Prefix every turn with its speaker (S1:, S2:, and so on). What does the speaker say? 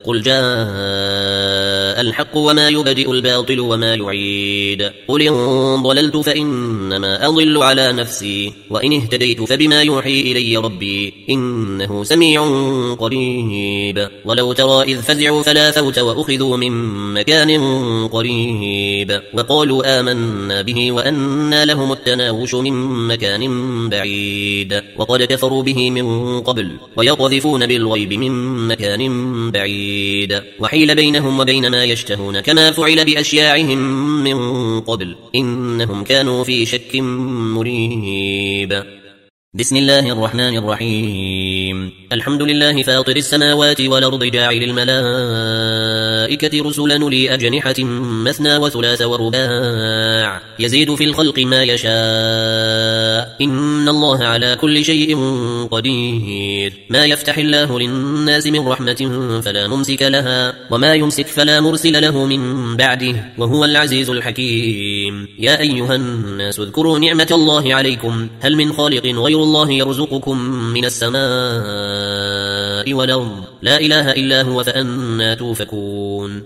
S1: قل جاء الحق وما يبدئ الباطل وما يعيد قل إن ضللت فإنما أضل على نفسي وإن اهتديت فبما يوحي إلي ربي إنه سميع قريب ولو ترى إذ فزعوا فلا فوت وأخذوا من مكان قريب وقالوا آمنا به وأنى لهم التناوش من مكان بعيد وقد كفروا به من قبل ويقذفون بالغيب من مكان بعيد وحيل بينهم وبين ما يشتهون كما فعل بأشياعهم من قبل إنهم كانوا في شك مريب بسم الله الرحمن الرحيم الحمد لله فاطر السماوات والأرض جاعل الملائكة رسلا لي أجنحة مثنى وثلاث ورباع يزيد في الخلق ما يشاء إن الله على كل شيء قدير ما يفتح الله للناس من رحمة فلا ممسك لها وما يمسك فلا مرسل له من بعده وهو العزيز الحكيم يا أيها الناس اذكروا نعمة الله عليكم هل من خالق غير الله يرزقكم من السماء والأرض لا إله إلا هو فأنى توفكون